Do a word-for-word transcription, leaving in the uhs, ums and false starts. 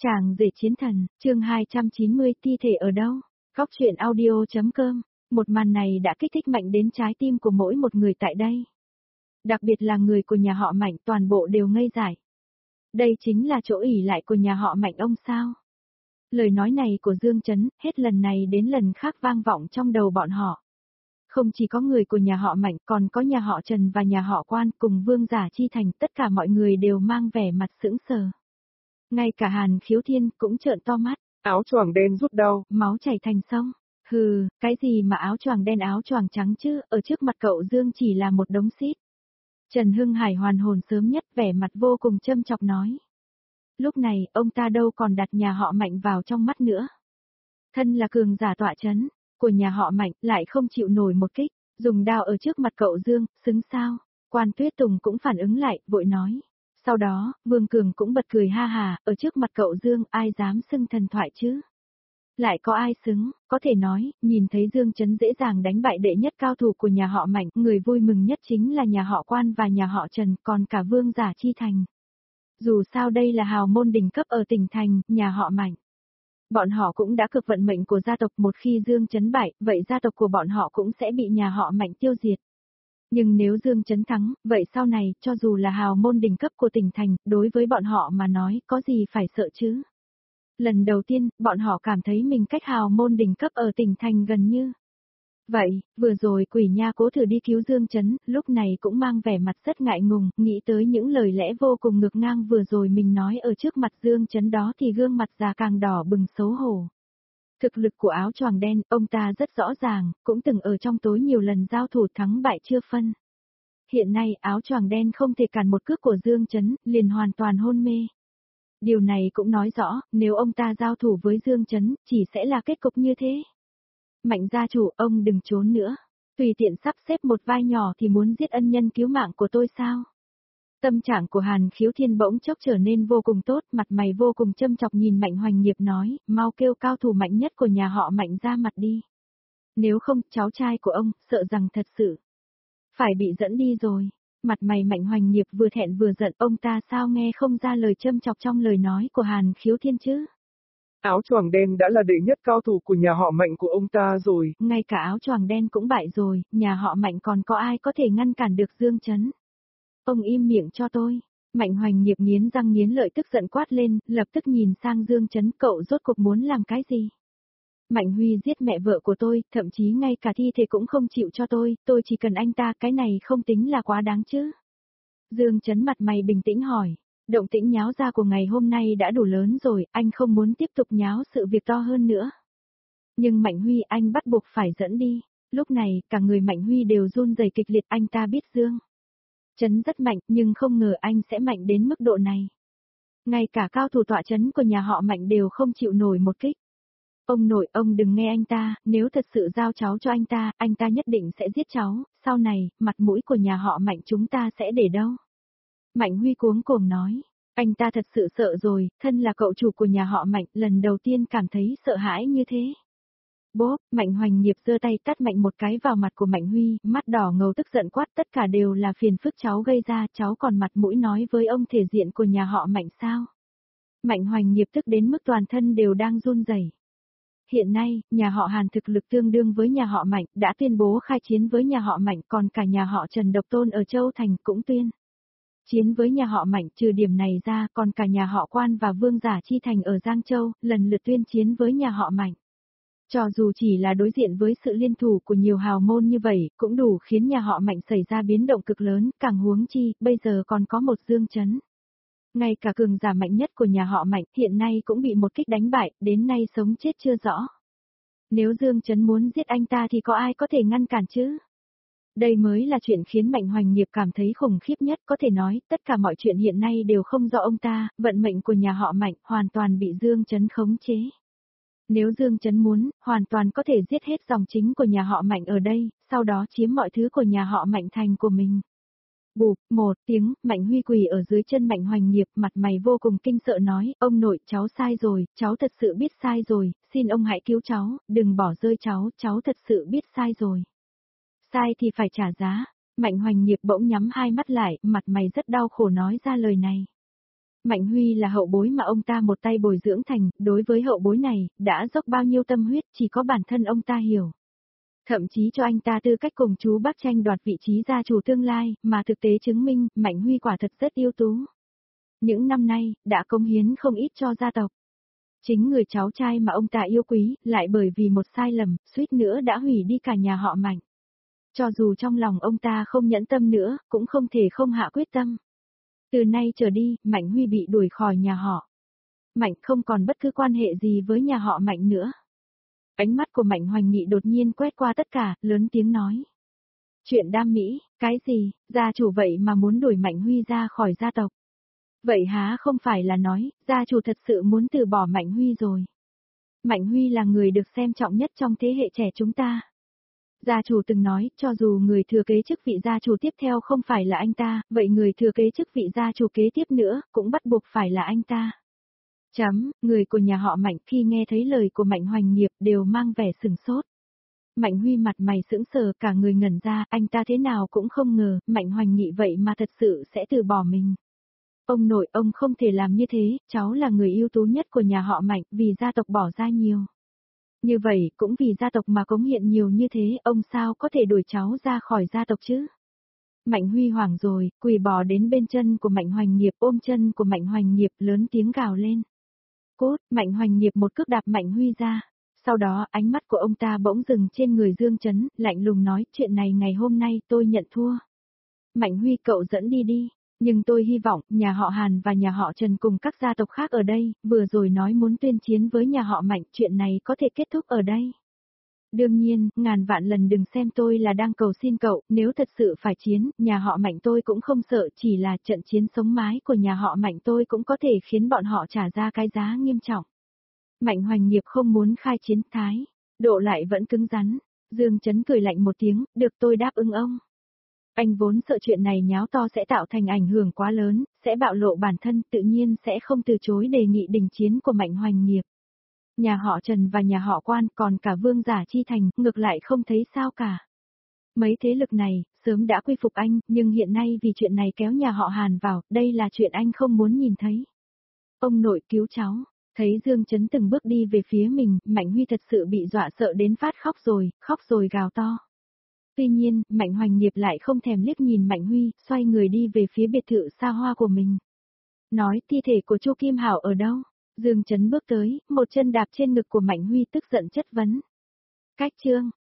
Chàng rể chiến thần, chương hai trăm chín mươi thi thể ở đâu? Góc truyện audio.com. Một màn này đã kích thích mạnh đến trái tim của mỗi một người tại đây. Đặc biệt là người của nhà họ Mạnh, toàn bộ đều ngây dại. Đây chính là chỗ ỷ lại của nhà họ Mạnh ông sao? Lời nói này của Dương Chấn, hết lần này đến lần khác vang vọng trong đầu bọn họ. Không chỉ có người của nhà họ Mạnh, còn có nhà họ Trần và nhà họ Quan cùng Vương Giả Chi Thành, tất cả mọi người đều mang vẻ mặt sững sờ. Ngay cả Hàn Khiếu Thiên cũng trợn to mắt, áo choàng đen rút đau, máu chảy thành sông. Hừ, cái gì mà áo choàng đen áo choàng trắng chứ, ở trước mặt cậu Dương chỉ là một đống xít. Trần Hưng Hải hoàn hồn sớm nhất, vẻ mặt vô cùng châm chọc nói. Lúc này, ông ta đâu còn đặt nhà họ Mạnh vào trong mắt nữa. Thân là cường giả tọa chấn của nhà họ Mạnh, lại không chịu nổi một kích, dùng đao ở trước mặt cậu Dương, xứng sao? Quan Tuyết Tùng cũng phản ứng lại, vội nói. Sau đó, Vương Cường cũng bật cười ha hà, ở trước mặt cậu Dương, ai dám xưng thần thoại chứ? Lại có ai xứng, có thể nói, nhìn thấy Dương Chấn dễ dàng đánh bại đệ nhất cao thủ của nhà họ Mạnh, người vui mừng nhất chính là nhà họ Quan và nhà họ Trần, còn cả Vương Giả Chi Thành. Dù sao đây là hào môn đỉnh cấp ở tỉnh thành, nhà họ Mạnh. Bọn họ cũng đã cực vận mệnh của gia tộc, một khi Dương Chấn bại, vậy gia tộc của bọn họ cũng sẽ bị nhà họ Mạnh tiêu diệt. Nhưng nếu Dương Chấn thắng, vậy sau này, cho dù là hào môn đỉnh cấp của tỉnh thành, đối với bọn họ mà nói, có gì phải sợ chứ? Lần đầu tiên, bọn họ cảm thấy mình cách hào môn đỉnh cấp ở tỉnh thành gần như. Vậy, vừa rồi Quỷ Nha cố thử đi cứu Dương Chấn, lúc này cũng mang vẻ mặt rất ngại ngùng, nghĩ tới những lời lẽ vô cùng ngược ngang vừa rồi mình nói ở trước mặt Dương Chấn đó thì gương mặt già càng đỏ bừng xấu hổ. Thực lực của áo choàng đen, ông ta rất rõ ràng, cũng từng ở trong tối nhiều lần giao thủ thắng bại chưa phân. Hiện nay áo choàng đen không thể cản một cước của Dương Chấn, liền hoàn toàn hôn mê. Điều này cũng nói rõ, nếu ông ta giao thủ với Dương Chấn, chỉ sẽ là kết cục như thế. Mạnh gia chủ, ông đừng trốn nữa. Tùy tiện sắp xếp một vai nhỏ thì muốn giết ân nhân cứu mạng của tôi sao? Tâm trạng của Hàn Khiếu Thiên bỗng chốc trở nên vô cùng tốt, mặt mày vô cùng châm chọc nhìn Mạnh Hoành Nghiệp nói, mau kêu cao thủ mạnh nhất của nhà họ Mạnh ra mặt đi. Nếu không, cháu trai của ông, sợ rằng thật sự phải bị dẫn đi rồi. Mặt mày Mạnh Hoành Nghiệp vừa thẹn vừa giận, ông ta sao nghe không ra lời châm chọc trong lời nói của Hàn Khiếu Thiên chứ? Áo choàng đen đã là đệ nhất cao thủ của nhà họ Mạnh của ông ta rồi. Ngay cả áo choàng đen cũng bại rồi, nhà họ Mạnh còn có ai có thể ngăn cản được Dương Chấn? Ông im miệng cho tôi. Mạnh Hoành Nghiệp nghiến răng nghiến lợi tức giận quát lên, lập tức nhìn sang Dương Chấn, cậu rốt cuộc muốn làm cái gì? Mạnh Huy giết mẹ vợ của tôi, thậm chí ngay cả thi thể cũng không chịu cho tôi, tôi chỉ cần anh ta, cái này không tính là quá đáng chứ? Dương Chấn mặt mày bình tĩnh hỏi, động tĩnh nháo ra của ngày hôm nay đã đủ lớn rồi, anh không muốn tiếp tục nháo sự việc to hơn nữa. Nhưng Mạnh Huy anh bắt buộc phải dẫn đi. Lúc này, cả người Mạnh Huy đều run rẩy kịch liệt, anh ta biết Dương Chấn rất mạnh, nhưng không ngờ anh sẽ mạnh đến mức độ này. Ngay cả cao thủ tọa chấn của nhà họ Mạnh đều không chịu nổi một kích. Ông nội, ông đừng nghe anh ta, nếu thật sự giao cháu cho anh ta, anh ta nhất định sẽ giết cháu, sau này, mặt mũi của nhà họ Mạnh chúng ta sẽ để đâu? Mạnh Huy cuống cuồng nói, anh ta thật sự sợ rồi, thân là cậu chủ của nhà họ Mạnh, lần đầu tiên cảm thấy sợ hãi như thế. Bốp, Mạnh Hoành Nghiệp giơ tay tát mạnh một cái vào mặt của Mạnh Huy, mắt đỏ ngầu tức giận quát, tất cả đều là phiền phức cháu gây ra, cháu còn mặt mũi nói với ông thể diện của nhà họ Mạnh sao? Mạnh Hoành Nghiệp tức đến mức toàn thân đều đang run rẩy. Hiện nay, nhà họ Hàn thực lực tương đương với nhà họ Mạnh, đã tuyên bố khai chiến với nhà họ Mạnh, còn cả nhà họ Trần Độc Tôn ở Châu Thành cũng tuyên chiến với nhà họ Mạnh, trừ điểm này ra, còn cả nhà họ Quan và Vương Giả Chi Thành ở Giang Châu, lần lượt tuyên chiến với nhà họ Mạnh. Cho dù chỉ là đối diện với sự liên thủ của nhiều hào môn như vậy, cũng đủ khiến nhà họ Mạnh xảy ra biến động cực lớn, càng huống chi, bây giờ còn có một Dương Chấn. Ngay cả cường giả mạnh nhất của nhà họ Mạnh, hiện nay cũng bị một kích đánh bại, đến nay sống chết chưa rõ. Nếu Dương Chấn muốn giết anh ta thì có ai có thể ngăn cản chứ? Đây mới là chuyện khiến Mạnh Hoành Nghiệp cảm thấy khủng khiếp nhất, có thể nói, tất cả mọi chuyện hiện nay đều không do ông ta, vận mệnh của nhà họ Mạnh hoàn toàn bị Dương Chấn khống chế. Nếu Dương Chấn muốn, hoàn toàn có thể giết hết dòng chính của nhà họ Mạnh ở đây, sau đó chiếm mọi thứ của nhà họ Mạnh thành của mình. Bụp, một tiếng, Mạnh Huy quỳ ở dưới chân Mạnh Hoành Nghiệp, mặt mày vô cùng kinh sợ nói, ông nội, cháu sai rồi, cháu thật sự biết sai rồi, xin ông hãy cứu cháu, đừng bỏ rơi cháu, cháu thật sự biết sai rồi. Sai thì phải trả giá. Mạnh Hoành Nghiệp bỗng nhắm hai mắt lại, mặt mày rất đau khổ nói ra lời này. Mạnh Huy là hậu bối mà ông ta một tay bồi dưỡng thành, đối với hậu bối này, đã dốc bao nhiêu tâm huyết chỉ có bản thân ông ta hiểu. Thậm chí cho anh ta tư cách cùng chú bác tranh đoạt vị trí gia chủ tương lai, mà thực tế chứng minh, Mạnh Huy quả thật rất ưu tú. Những năm nay, đã cống hiến không ít cho gia tộc. Chính người cháu trai mà ông ta yêu quý, lại bởi vì một sai lầm, suýt nữa đã hủy đi cả nhà họ Mạnh. Cho dù trong lòng ông ta không nhẫn tâm nữa, cũng không thể không hạ quyết tâm. Từ nay trở đi, Mạnh Huy bị đuổi khỏi nhà họ Mạnh, không còn bất cứ quan hệ gì với nhà họ Mạnh nữa. Ánh mắt của Mạnh Hoành Nghị đột nhiên quét qua tất cả, lớn tiếng nói. Chuyện đam mỹ, cái gì, gia chủ vậy mà muốn đuổi Mạnh Huy ra khỏi gia tộc. Vậy há không phải là nói, gia chủ thật sự muốn từ bỏ Mạnh Huy rồi. Mạnh Huy là người được xem trọng nhất trong thế hệ trẻ chúng ta. Gia chủ từng nói, cho dù người thừa kế chức vị gia chủ tiếp theo không phải là anh ta, vậy người thừa kế chức vị gia chủ kế tiếp nữa, cũng bắt buộc phải là anh ta. Chấm, người của nhà họ Mạnh khi nghe thấy lời của Mạnh Hoành Nghiệp đều mang vẻ sừng sốt. Mạnh Huy mặt mày sững sờ, cả người ngẩn ra, anh ta thế nào cũng không ngờ, Mạnh Hoành Nghị vậy mà thật sự sẽ từ bỏ mình. Ông nội, ông không thể làm như thế, cháu là người ưu tú nhất của nhà họ Mạnh, vì gia tộc bỏ ra nhiều. Như vậy, cũng vì gia tộc mà cống hiến nhiều như thế, ông sao có thể đuổi cháu ra khỏi gia tộc chứ? Mạnh Huy hoảng rồi, quỳ bò đến bên chân của Mạnh Hoành Nghiệp, ôm chân của Mạnh Hoành Nghiệp, lớn tiếng gào lên. Cốt, Mạnh Hoành Nghiệp một cước đạp Mạnh Huy ra. Sau đó, ánh mắt của ông ta bỗng dừng trên người Dương Chấn, lạnh lùng nói, chuyện này ngày hôm nay tôi nhận thua. Mạnh Huy, cậu dẫn đi đi. Nhưng tôi hy vọng, nhà họ Hàn và nhà họ Trần cùng các gia tộc khác ở đây, vừa rồi nói muốn tuyên chiến với nhà họ Mạnh, chuyện này có thể kết thúc ở đây. Đương nhiên, ngàn vạn lần đừng xem tôi là đang cầu xin cậu, nếu thật sự phải chiến, nhà họ Mạnh tôi cũng không sợ, chỉ là trận chiến sống mái của nhà họ Mạnh tôi cũng có thể khiến bọn họ trả ra cái giá nghiêm trọng. Mạnh Hoành Nghiệp không muốn khai chiến, thái độ lại vẫn cứng rắn. Dương Chấn cười lạnh một tiếng, được, tôi đáp ứng ông. Anh vốn sợ chuyện này nháo to sẽ tạo thành ảnh hưởng quá lớn, sẽ bạo lộ bản thân, tự nhiên sẽ không từ chối đề nghị đình chiến của Mạnh Hoành Nghiệp. Nhà họ Trần và nhà họ Quan, còn cả Vương Giả Chi Thành, ngược lại không thấy sao cả. Mấy thế lực này, sớm đã quy phục anh, nhưng hiện nay vì chuyện này kéo nhà họ Hàn vào, đây là chuyện anh không muốn nhìn thấy. Ông nội, cứu cháu. Thấy Dương Chấn từng bước đi về phía mình, Mạnh Huy thật sự bị dọa sợ đến phát khóc rồi, khóc rồi gào to. Tuy nhiên, Mạnh Hoành Nghiệp lại không thèm liếc nhìn Mạnh Huy, xoay người đi về phía biệt thự xa hoa của mình. Nói, thi thể của Chu Kim Hảo ở đâu? Dương Chấn bước tới, một chân đạp trên ngực của Mạnh Huy, tức giận chất vấn. Cách chương.